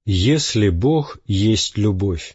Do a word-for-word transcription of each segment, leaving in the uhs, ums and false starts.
Если Бог есть любовь.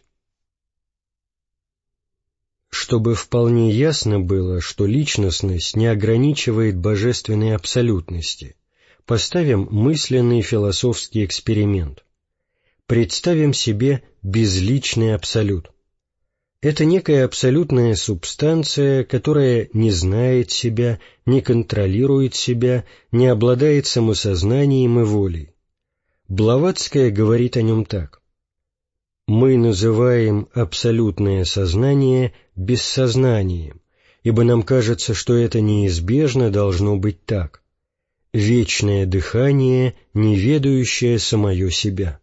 Чтобы вполне ясно было, что личностность не ограничивает божественной абсолютности, поставим мысленный философский эксперимент. Представим себе безличный абсолют. Это некая абсолютная субстанция, которая не знает себя, не контролирует себя, не обладает самосознанием и волей. Блаватская говорит о нем так: «Мы называем абсолютное сознание бессознанием, ибо нам кажется, что это неизбежно должно быть так. Вечное дыхание, не ведающее самое себя».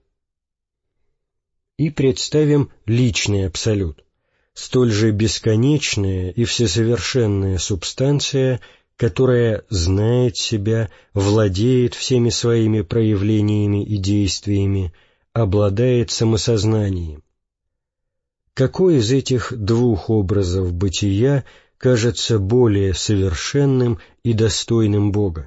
И представим личный абсолют, столь же бесконечная и всесовершенная субстанция, которая знает себя, владеет всеми своими проявлениями и действиями, обладает самосознанием. Какой из этих двух образов бытия кажется более совершенным и достойным Бога?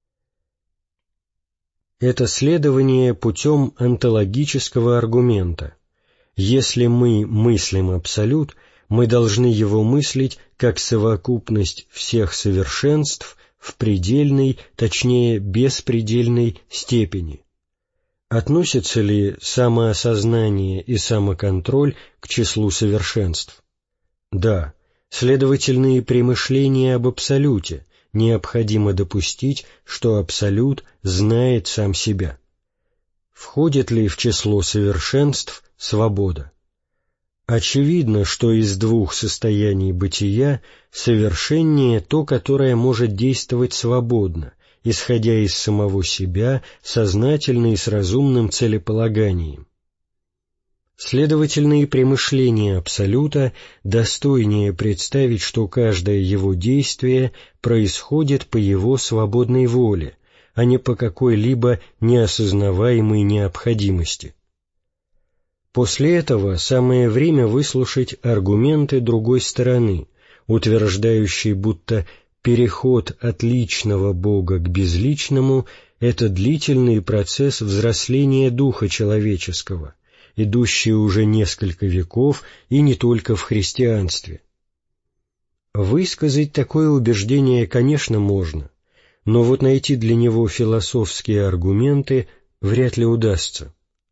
Это следование путем онтологического аргумента. Если мы мыслим абсолют, мы должны его мыслить как совокупность всех совершенств в предельной, точнее беспредельной степени. Относятся ли самоосознание и самоконтроль к числу совершенств? Да, следовательно, и при мышлении об абсолюте необходимо допустить, что абсолют знает сам себя. Входит ли в число совершенств свобода? Очевидно, что из двух состояний бытия совершеннее то, которое может действовать свободно, исходя из самого себя, сознательно и с разумным целеполаганием. Следовательно, и при мышлении абсолюта достойнее представить, что каждое его действие происходит по его свободной воле, а не по какой-либо неосознаваемой необходимости. После этого самое время выслушать аргументы другой стороны, утверждающие, будто переход от личного Бога к безличному — это длительный процесс взросления духа человеческого, идущий уже несколько веков и не только в христианстве. Высказать такое убеждение, конечно, можно, но вот найти для него философские аргументы вряд ли удастся.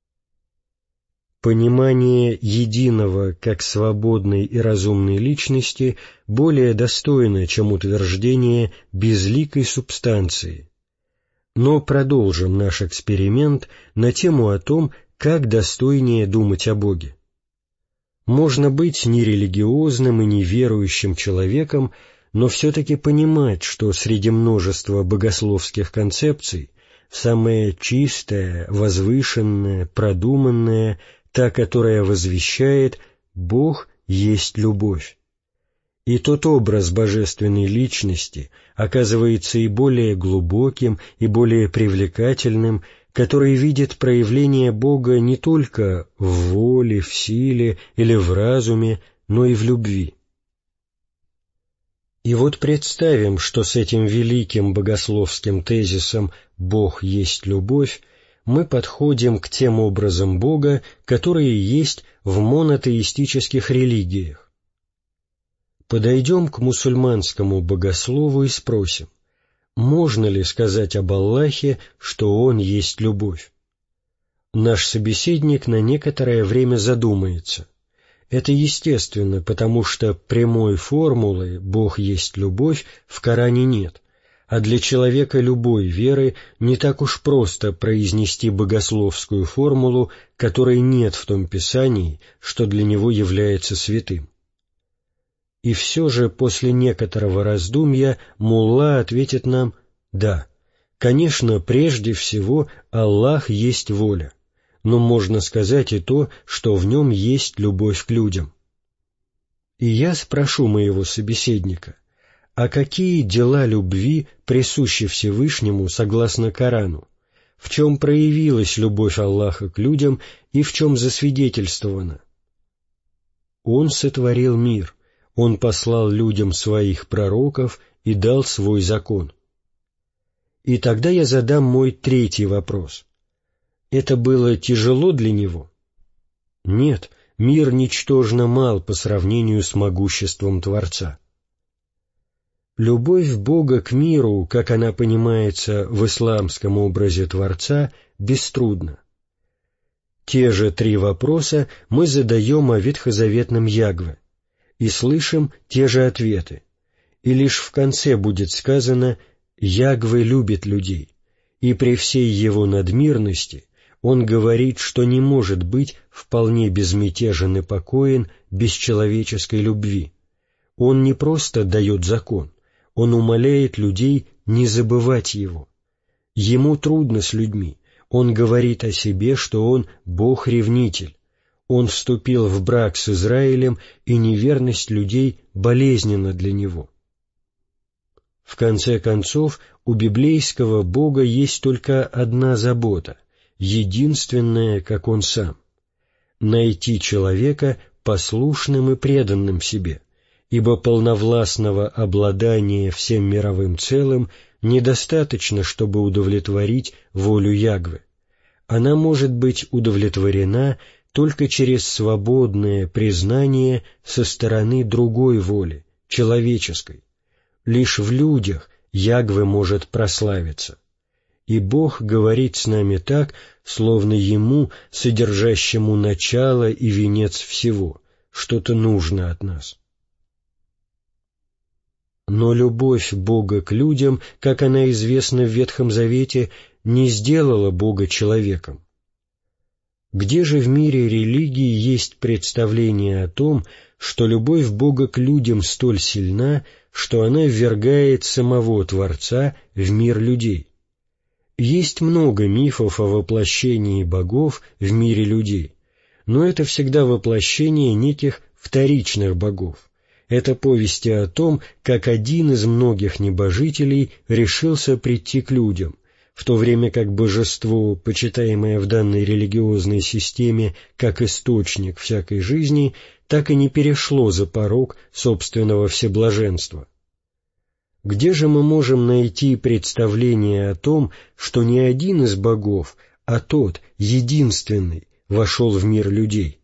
Понимание единого как свободной и разумной личности более достойно, чем утверждение безликой субстанции. Но продолжим наш эксперимент на тему о том, как достойнее думать о Боге. Можно быть нерелигиозным и неверующим человеком, но все-таки понимать, что среди множества богословских концепций самая чистая, возвышенная, продуманная, та, которая возвещает «Бог есть любовь». И тот образ божественной личности оказывается и более глубоким, и более привлекательным, который видит проявление Бога не только в воле, в силе или в разуме, но и в любви. И вот представим, что с этим великим богословским тезисом «Бог есть любовь» мы подходим к тем образам Бога, которые есть в монотеистических религиях. Подойдем к мусульманскому богослову и спросим, можно ли сказать об Аллахе, что Он есть любовь? Наш собеседник на некоторое время задумается. Это естественно, потому что прямой формулы «Бог есть любовь» в Коране нет, а для человека любой веры не так уж просто произнести богословскую формулу, которой нет в том Писании, что для него является святым. И все же после некоторого раздумья мулла ответит нам: да, конечно, прежде всего Аллах есть воля, но можно сказать и то, что в нем есть любовь к людям. И я спрошу моего собеседника: а какие дела любви присущи Всевышнему согласно Корану? В чем проявилась любовь Аллаха к людям и в чем засвидетельствована? Он сотворил мир, Он послал людям своих пророков и дал свой закон. И тогда я задам мой третий вопрос. Это было тяжело для него? Нет, мир ничтожно мал по сравнению с могуществом Творца. Любовь Бога к миру, как она понимается в исламском образе Творца, беструдна. Те же три вопроса мы задаем о ветхозаветном Ягве и слышим те же ответы, и лишь в конце будет сказано «Ягве любит людей», и при всей его надмирности он говорит, что не может быть вполне безмятежен и покоен без человеческой любви. Он не просто дает закон, он умоляет людей не забывать его. Ему трудно с людьми, он говорит о себе, что он Бог-ревнитель. Он вступил в брак с Израилем, и неверность людей болезненна для него. В конце концов, у библейского Бога есть только одна забота, единственная, как Он сам — найти человека послушным и преданным себе, ибо полновластного обладания всем мировым целым недостаточно, чтобы удовлетворить волю Ягве. Она может быть удовлетворена только через свободное признание со стороны другой воли, человеческой. Лишь в людях Ягве может прославиться. И Бог говорит с нами так, словно Ему, содержащему начало и венец всего, что-то нужно от нас. Но любовь Бога к людям, как она известна в Ветхом Завете, не сделала Бога человеком. Где же в мире религии есть представление о том, что любовь Бога к людям столь сильна, что она ввергает самого Творца в мир людей? Есть много мифов о воплощении богов в мире людей, но это всегда воплощение неких вторичных богов. Это повести о том, как один из многих небожителей решился прийти к людям, в то время как божество, почитаемое в данной религиозной системе как источник всякой жизни, так и не перешло за порог собственного всеблаженства. Где же мы можем найти представление о том, что не один из богов, а тот, единственный, вошел в мир людей?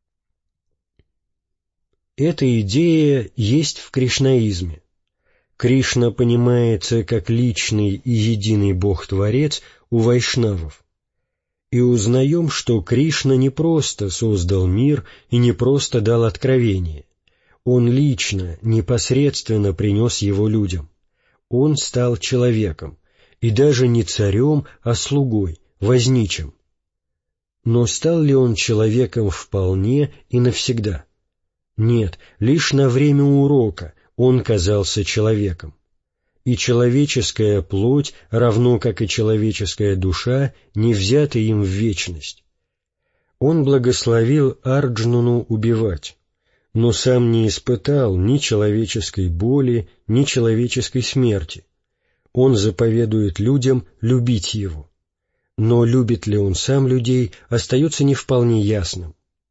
Эта идея есть в кришнаизме. Кришна понимается как личный и единый Бог-творец у вайшнавов. И узнаем, что Кришна не просто создал мир и не просто дал откровение. Он лично, непосредственно принес его людям. Он стал человеком, и даже не царем, а слугой, возничим. Но стал ли он человеком вполне и навсегда? Нет, лишь на время урока он казался человеком. И человеческая плоть, равно как и человеческая душа, не взяты им в вечность. Он благословил Арджуну убивать, но сам не испытал ни человеческой боли, ни человеческой смерти. Он заповедует людям любить его. Но любит ли он сам людей, остается не вполне ясным.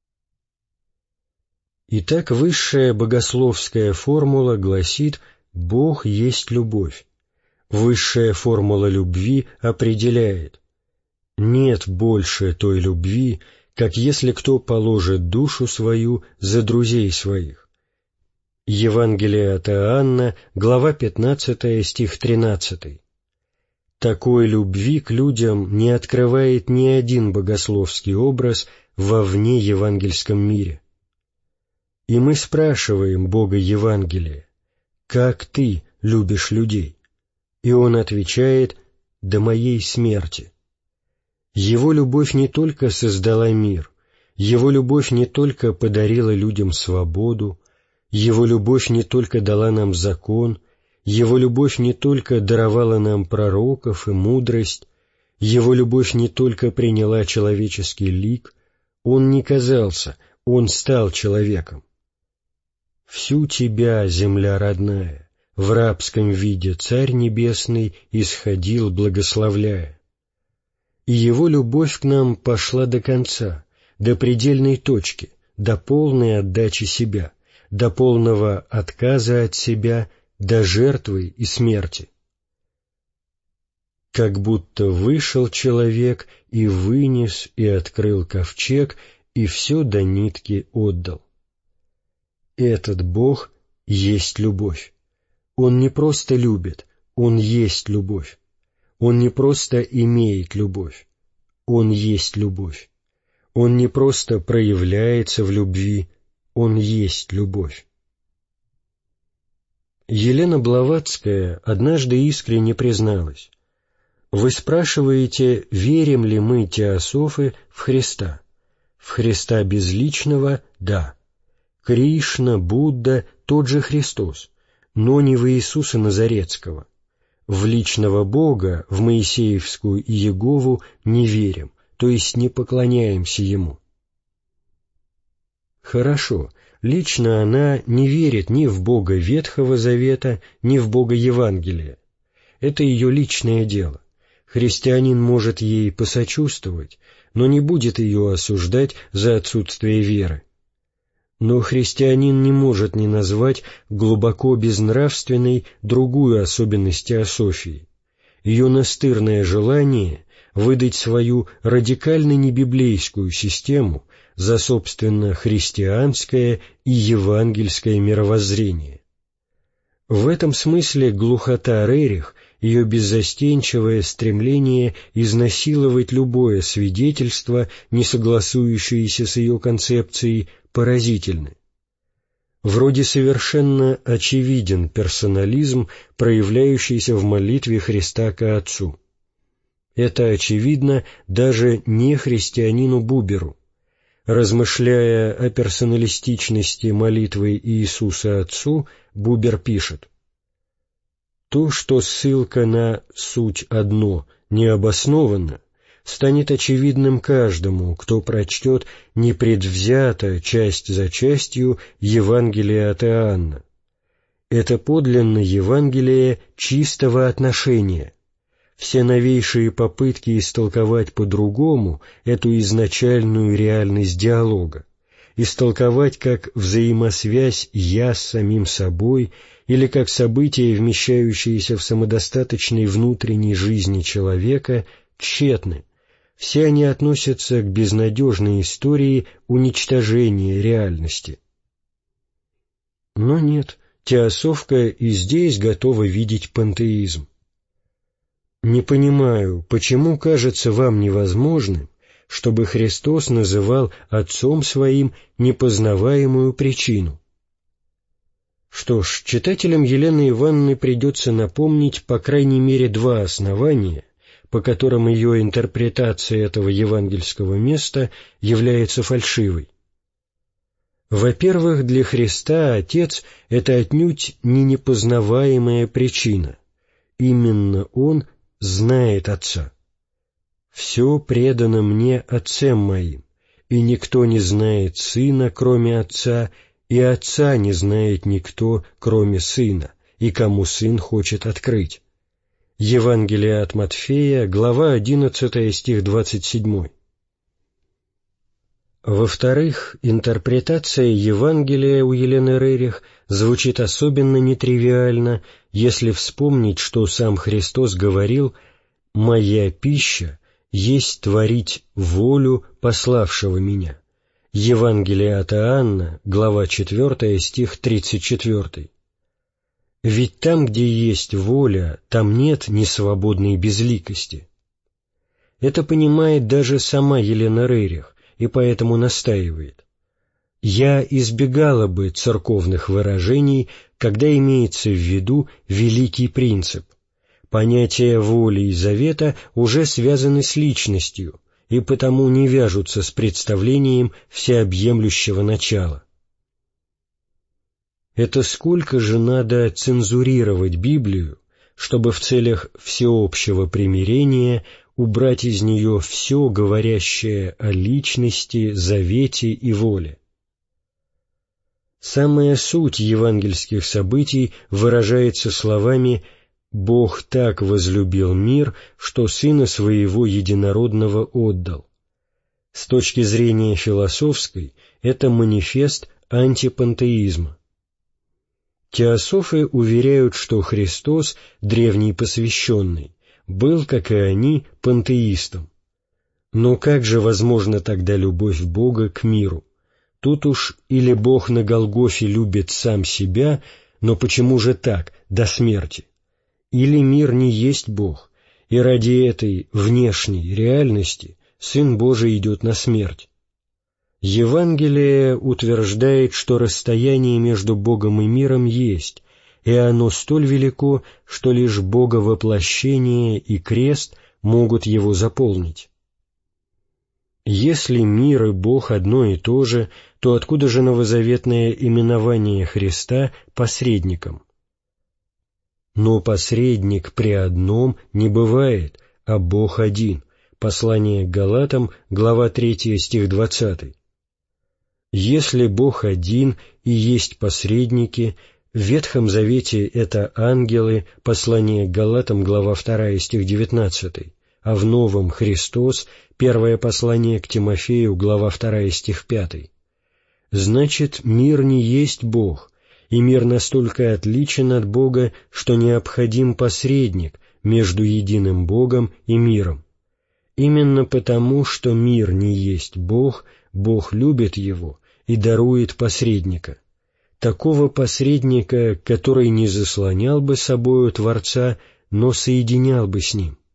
Итак, высшая богословская формула гласит «Бог есть любовь». Высшая формула любви определяет: нет больше той любви, как если кто положит душу свою за друзей своих. Евангелие от Иоанна, глава пятнадцатая, стих тринадцатый. Такой любви к людям не открывает ни один богословский образ во вне евангельском мире. И мы спрашиваем Бога Евангелия: «Как ты любишь людей?» И Он отвечает: «До моей смерти». Его любовь не только создала мир, Его любовь не только подарила людям свободу, Его любовь не только дала нам закон, Его любовь не только даровала нам пророков и мудрость, Его любовь не только приняла человеческий лик, Он не казался, Он стал человеком. «Всю тебя, земля родная, в рабском виде Царь Небесный исходил, благословляя». И Его любовь к нам пошла до конца, до предельной точки, до полной отдачи себя, до полного отказа от себя, до жертвы и смерти. как будто вышел человек и вынес, и открыл ковчег, и все до нитки отдал. Этот Бог есть любовь. Он не просто любит, Он есть любовь. Он не просто имеет любовь, Он есть любовь. Он не просто проявляется в любви, Он есть любовь. Елена Блаватская однажды искренне призналась: «Вы спрашиваете, верим ли мы, теософы, в Христа? В Христа безличного – да. Кришна, Будда – тот же Христос, но не в Иисуса Назаретского. В личного Бога, в Моисеевскую Иегову не верим, то есть не поклоняемся Ему». Хорошо, лично она не верит ни в Бога Ветхого Завета, ни в Бога Евангелия. Это ее личное дело. Христианин может ей посочувствовать, но не будет ее осуждать за отсутствие веры. Но христианин не может не назвать глубоко безнравственной другую особенность теософии — ее настырное желание выдать свою радикально небиблейскую систему за, собственно, христианское и евангельское мировоззрение. В этом смысле глухота Рерих, ее беззастенчивое стремление изнасиловать любое свидетельство, не согласующееся с ее концепцией, поразительны. Вроде совершенно очевиден персонализм, проявляющийся в молитве Христа ко Отцу. Это очевидно даже не христианину Буберу. Размышляя о персоналистичности молитвы Иисуса Отцу, Бубер пишет: «То, что ссылка на «суть одно» необоснованна, станет очевидным каждому, кто прочтет непредвзято, часть за частью, Евангелие от Иоанна. Это подлинно Евангелие чистого отношения. Все новейшие попытки истолковать по-другому эту изначальную реальность диалога, истолковать как взаимосвязь «я» с самим собой или как событие, вмещающееся в самодостаточной внутренней жизни человека, тщетны. Все они относятся к безнадежной истории уничтожения реальности». Но нет, теософка и здесь готова видеть пантеизм. «Не понимаю, почему кажется вам невозможным, чтобы Христос называл Отцом Своим непознаваемую причину?» Что ж, читателям Елены Ивановны придется напомнить по крайней мере два основания, по которым ее интерпретация этого евангельского места является фальшивой. Во-первых, для Христа Отец — это отнюдь не непознаваемая причина. Именно Он знает Отца. «Все предано мне Отцем моим, и никто не знает Сына, кроме Отца, и Отца не знает никто, кроме Сына, и кому Сын хочет открыть». Евангелие от Матфея, глава одиннадцатая, стих двадцать семь. Во-вторых, интерпретация Евангелия у Елены Рерих звучит особенно нетривиально, если вспомнить, что сам Христос говорил: «Моя пища есть творить волю пославшего Меня». Евангелие от Иоанна, глава четвертая, стих тридцать четвёртый. Ведь там, где есть воля, там нет несвободной безликости. Это понимает даже сама Елена Рерих, и поэтому настаивает: «Я избегала бы церковных выражений, когда имеется в виду великий принцип. Понятия воли и завета уже связаны с личностью, и потому не вяжутся с представлением всеобъемлющего начала». Это сколько же надо цензурировать Библию, чтобы в целях всеобщего примирения убрать из нее все, говорящее о личности, завете и воле. Самая суть евангельских событий выражается словами «Бог так возлюбил мир, что Сына Своего Единородного отдал». С точки зрения философской, это манифест антипантеизма. Теософы уверяют, что Христос, древний посвященный, был, как и они, пантеистом. Но как же возможна тогда любовь Бога к миру? Тут уж или Бог на Голгофе любит сам себя, но почему же так, до смерти? Или мир не есть Бог, и ради этой внешней реальности Сын Божий идет на смерть? Евангелие утверждает, что расстояние между Богом и миром есть, и оно столь велико, что лишь Боговоплощение и крест могут его заполнить. Если мир и Бог одно и то же, то откуда же новозаветное именование Христа посредником? Но посредник при одном не бывает, а Бог один. Послание к Галатам, глава третья, стих двадцатый. Если Бог один и есть посредники, в Ветхом Завете это ангелы, послание к Галатам, глава вторая, стих девятнадцатый, а в Новом Христос, первое послание к Тимофею, глава вторая, стих пятый. Значит, мир не есть Бог, и мир настолько отличен от Бога, что необходим посредник между единым Богом и миром. Именно потому, что мир не есть Бог, Бог любит его и дарует посредника. Такого посредника, который не заслонял бы собою Творца, но соединял бы с ним.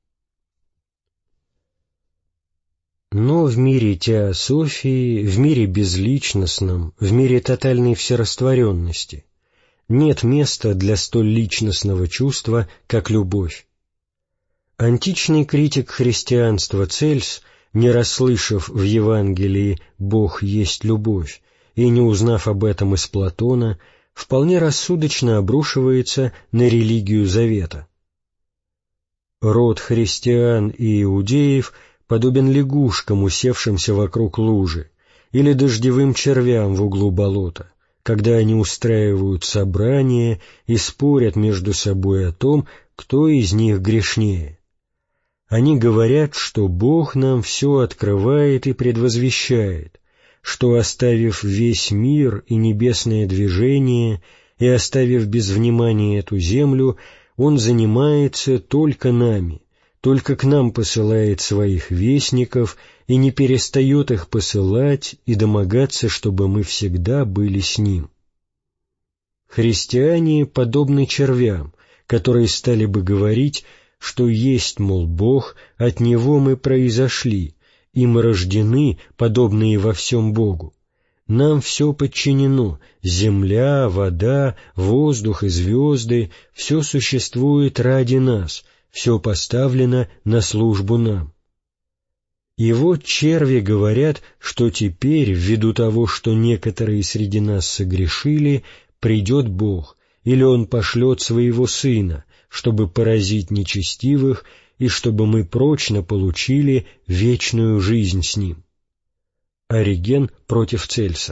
Но в мире теософии, в мире безличностном, в мире тотальной всерастворенности нет места для столь личностного чувства, как любовь. Античный критик христианства Цельс, не расслышав в Евангелии «Бог есть любовь» и не узнав об этом из Платона, вполне рассудочно обрушивается на религию Завета. Род христиан и иудеев подобен лягушкам, усевшимся вокруг лужи, или дождевым червям в углу болота, когда они устраивают собрания и спорят между собой о том, кто из них грешнее. Они говорят, что Бог нам все открывает и предвозвещает, что, оставив весь мир и небесное движение и оставив без внимания эту землю, Он занимается только нами, только к нам посылает своих вестников и не перестает их посылать и домогаться, чтобы мы всегда были с Ним. Христиане подобны червям, которые стали бы говорить, что есть, мол, Бог, от Него мы произошли, и мы рождены, подобные во всем Богу. Нам все подчинено, земля, вода, воздух и звезды, все существует ради нас, все поставлено на службу нам. И вот черви говорят, что теперь, ввиду того, что некоторые среди нас согрешили, придет Бог, или Он пошлет Своего Сына, чтобы поразить нечестивых и чтобы мы прочно получили вечную жизнь с Ним. Ориген против Цельса.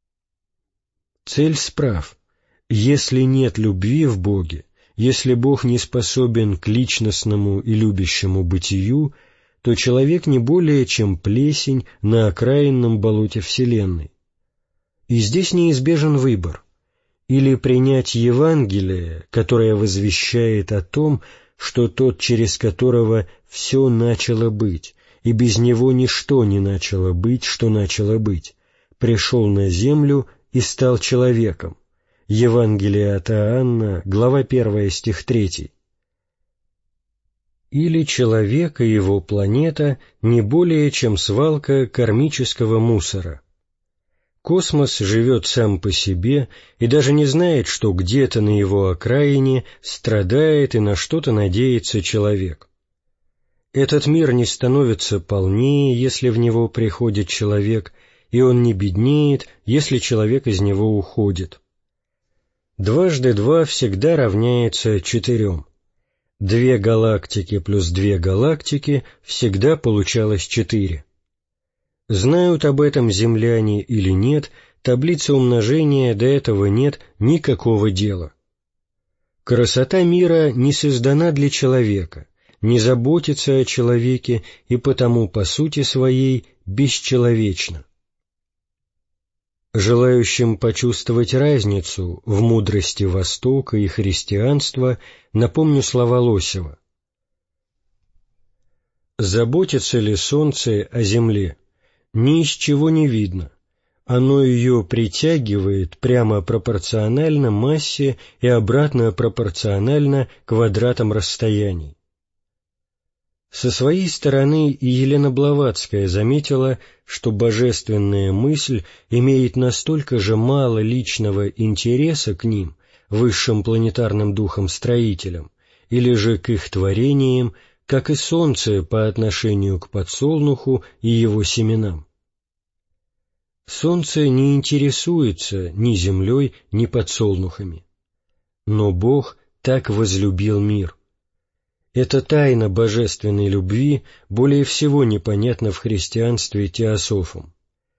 Цельс прав. Если нет любви в Боге, если Бог не способен к личностному и любящему бытию, то человек не более чем плесень на окраинном болоте Вселенной. И здесь неизбежен выбор. Или принять Евангелие, которое возвещает о том, что тот, через которого все начало быть, и без него ничто не начало быть, что начало быть, пришел на землю и стал человеком. Евангелие от Иоанна, глава первая, стих третий. Или человек и его планета не более чем свалка кармического мусора. Космос живет сам по себе и даже не знает, что где-то на его окраине страдает и на что-то надеется человек. Этот мир не становится полнее, если в него приходит человек, и он не беднеет, если человек из него уходит. Дважды два всегда равняется четырем. Две галактики плюс две галактики всегда получалось четыре. Знают об этом земляне или нет, таблицы умножения до этого нет никакого дела. Красота мира не создана для человека, не заботится о человеке и потому по сути своей бесчеловечна. Желающим почувствовать разницу в мудрости Востока и христианства напомню слова Лосева. Заботится ли солнце о земле? Ни из чего не видно. Оно ее притягивает прямо пропорционально массе и обратно пропорционально квадратам расстояний. Со своей стороны и Елена Блаватская заметила, что божественная мысль имеет настолько же мало личного интереса к ним, высшим планетарным духам-строителям, или же к их творениям, как и солнце по отношению к подсолнуху и его семенам. Солнце не интересуется ни землей, ни подсолнухами. Но Бог так возлюбил мир. Эта тайна божественной любви более всего непонятна в христианстве теософам.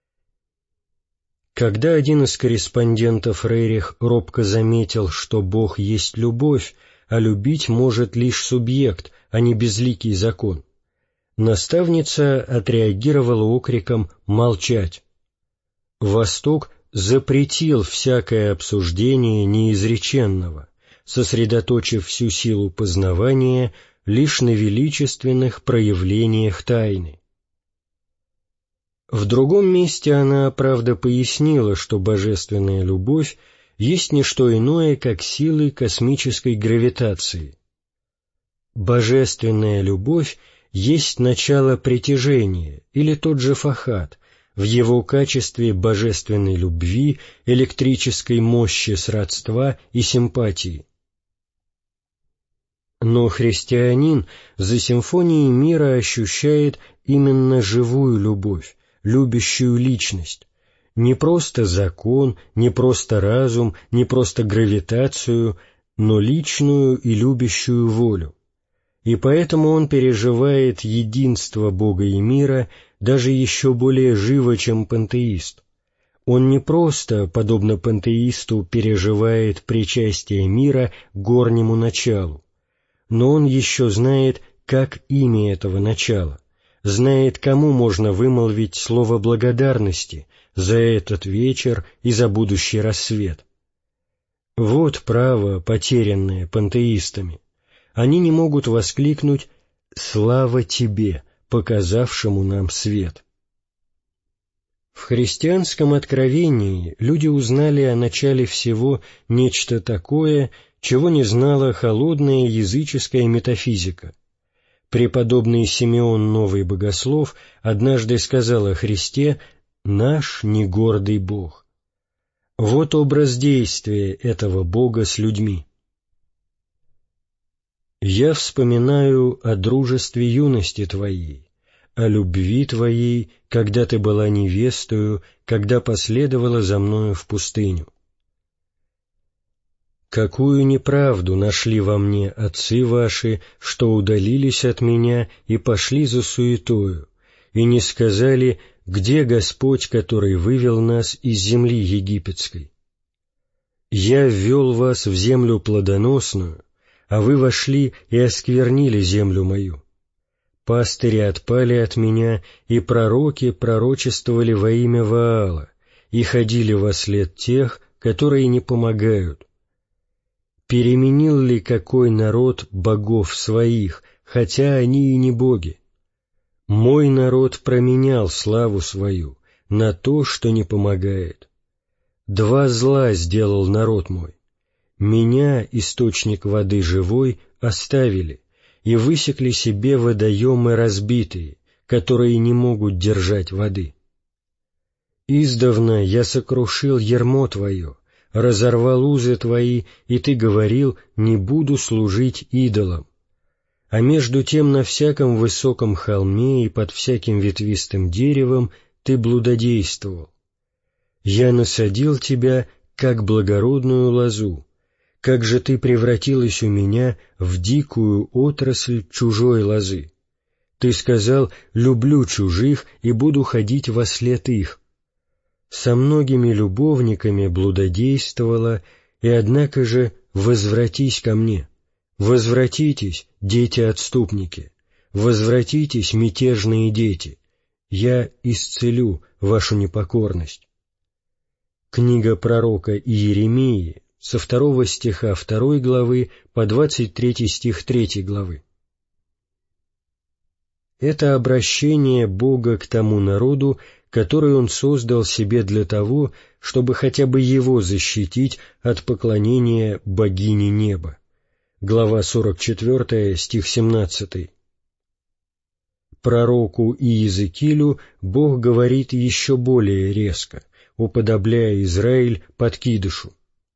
Когда один из корреспондентов Рерих робко заметил, что Бог есть любовь, а любить может лишь субъект, а не безликий закон, наставница отреагировала окриком «молчать». Восток запретил всякое обсуждение неизреченного, сосредоточив всю силу познавания лишь на величественных проявлениях тайны. В другом месте она, правда, пояснила, что божественная любовь есть не что иное, как силы космической гравитации. Божественная любовь есть начало притяжения, или тот же фахат, в его качестве божественной любви, электрической мощи сродства и симпатии. Но христианин за симфонией мира ощущает именно живую любовь, любящую личность, не просто закон, не просто разум, не просто гравитацию, но личную и любящую волю. И поэтому он переживает единство Бога и мира даже еще более живо, чем пантеист. Он не просто, подобно пантеисту, переживает причастие мира к горнему началу, но он еще знает, как имя этого начала, знает, кому можно вымолвить слово благодарности за этот вечер и за будущий рассвет. Вот право, потерянное пантеистами. Они не могут воскликнуть «Слава Тебе, показавшему нам свет». В христианском откровении люди узнали о начале всего нечто такое, чего не знала холодная языческая метафизика. Преподобный Симеон Новый Богослов однажды сказал о Христе «наш негордый Бог». Вот образ действия этого Бога с людьми. «Я вспоминаю о дружестве юности Твоей, о любви Твоей, когда Ты была невестою, когда последовала за мною в пустыню. Какую неправду нашли во мне отцы ваши, что удалились от меня и пошли за суетою, и не сказали, где Господь, который вывел нас из земли египетской? Я ввел вас в землю плодоносную, а вы вошли и осквернили землю мою. Пастыри отпали от меня, и пророки пророчествовали во имя Ваала, и ходили во след тех, которые не помогают. Переменил ли какой народ богов своих, хотя они и не боги? Мой народ променял славу свою на то, что не помогает. Два зла сделал народ мой. Меня, источник воды живой, оставили и высекли себе водоемы разбитые, которые не могут держать воды. Издавна я сокрушил ярмо Твое, разорвал узы Твои, и Ты говорил, не буду служить идолам. А между тем на всяком высоком холме и под всяким ветвистым деревом Ты блудодействовал. Я насадил Тебя, как благородную лозу. Как же Ты превратилась у меня в дикую отрасль чужой лозы? Ты сказал, люблю чужих и буду ходить вослед их. Со многими любовниками блудодействовала, и однако же возвратись ко мне. Возвратитесь, дети-отступники, возвратитесь, мятежные дети. Я исцелю вашу непокорность. Книга пророка Иеремии, со второго стиха второй главы по двадцать третий стих третьей главы. Это обращение Бога к тому народу, который Он создал себе для того, чтобы хотя бы его защитить от поклонения богине неба. Глава сорок четвёртая, стих семнадцатый. Пророку Иезекиилю Бог говорит еще более резко, уподобляя Израиль подкидышу.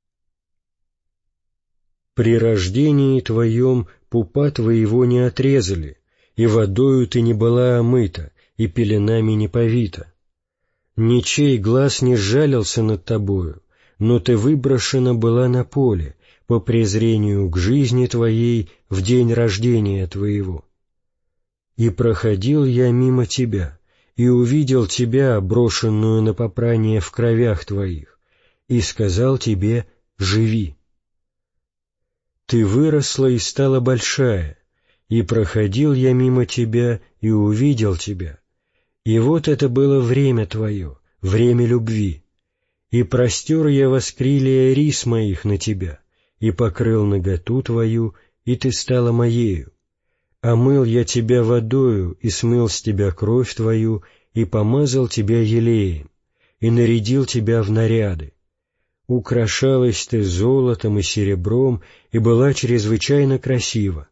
«При рождении твоем пупа твоего не отрезали, и водою ты не была омыта, и пеленами не повита. Ничей глаз не сжалился над тобою, но ты выброшена была на поле, по презрению к жизни твоей в день рождения твоего. И проходил я мимо тебя, и увидел тебя, брошенную на попрание в кровях твоих, и сказал тебе: живи. Ты выросла и стала большая, и проходил я мимо тебя, и увидел тебя. И вот это было время твое, время любви. И простер я воскрилия рис моих на тебя, и покрыл наготу твою, и ты стала моею. Омыл я тебя водою, и смыл с тебя кровь твою, и помазал тебя елеем, и нарядил тебя в наряды. Украшалась ты золотом и серебром, и была чрезвычайно красива.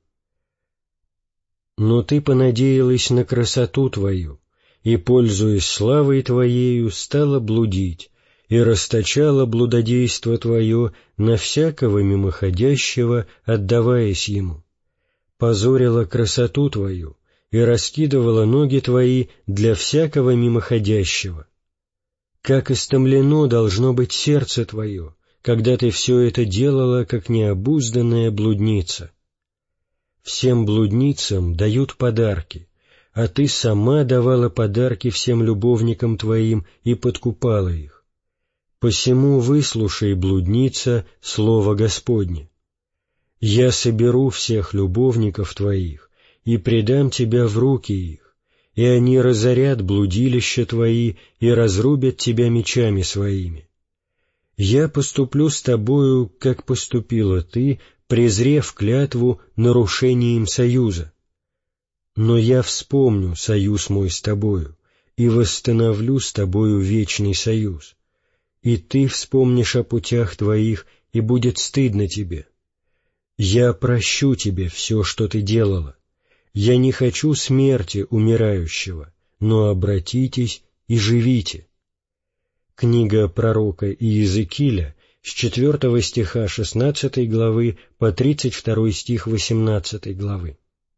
Но ты понадеялась на красоту твою, и, пользуясь славой твоею, стала блудить, и расточала блудодейство твое на всякого мимоходящего, отдаваясь ему. Позорила красоту твою и раскидывала ноги твои для всякого мимоходящего. Как истомлено должно быть сердце твое, когда ты все это делала, как необузданная блудница. Всем блудницам дают подарки, а ты сама давала подарки всем любовникам твоим и подкупала их. Посему выслушай, блудница, слово Господне. Я соберу всех любовников твоих и предам тебя в руки их, и они разорят блудилища твои и разрубят тебя мечами своими. Я поступлю с тобою, как поступила ты, презрев клятву нарушением союза. Но я вспомню союз мой с тобою и восстановлю с тобою вечный союз. И ты вспомнишь о путях твоих, и будет стыдно тебе. Я прощу тебе все, что ты делала. Я не хочу смерти умирающего, но обратитесь и живите». Книга пророка Иезекииля с четвёртого стиха шестнадцатой главы по тридцать второй стих восемнадцатой главы.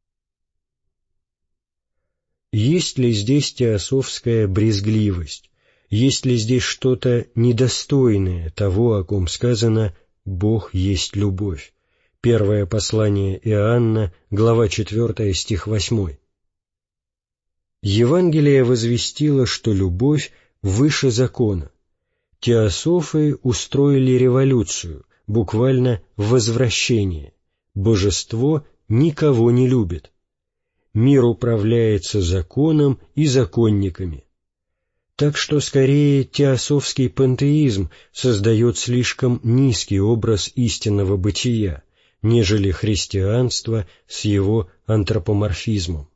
Есть ли здесь теософская брезгливость? Есть ли здесь что-то недостойное того, о ком сказано «Бог есть любовь»? Первое послание Иоанна, глава четвёртая, стих восьмой. Евангелие возвестило, что любовь выше закона. Теософы устроили революцию, буквально возвращение. Божество никого не любит. Мир управляется законом и законниками. Так что скорее теософский пантеизм создает слишком низкий образ истинного бытия, нежели христианство с его антропоморфизмом.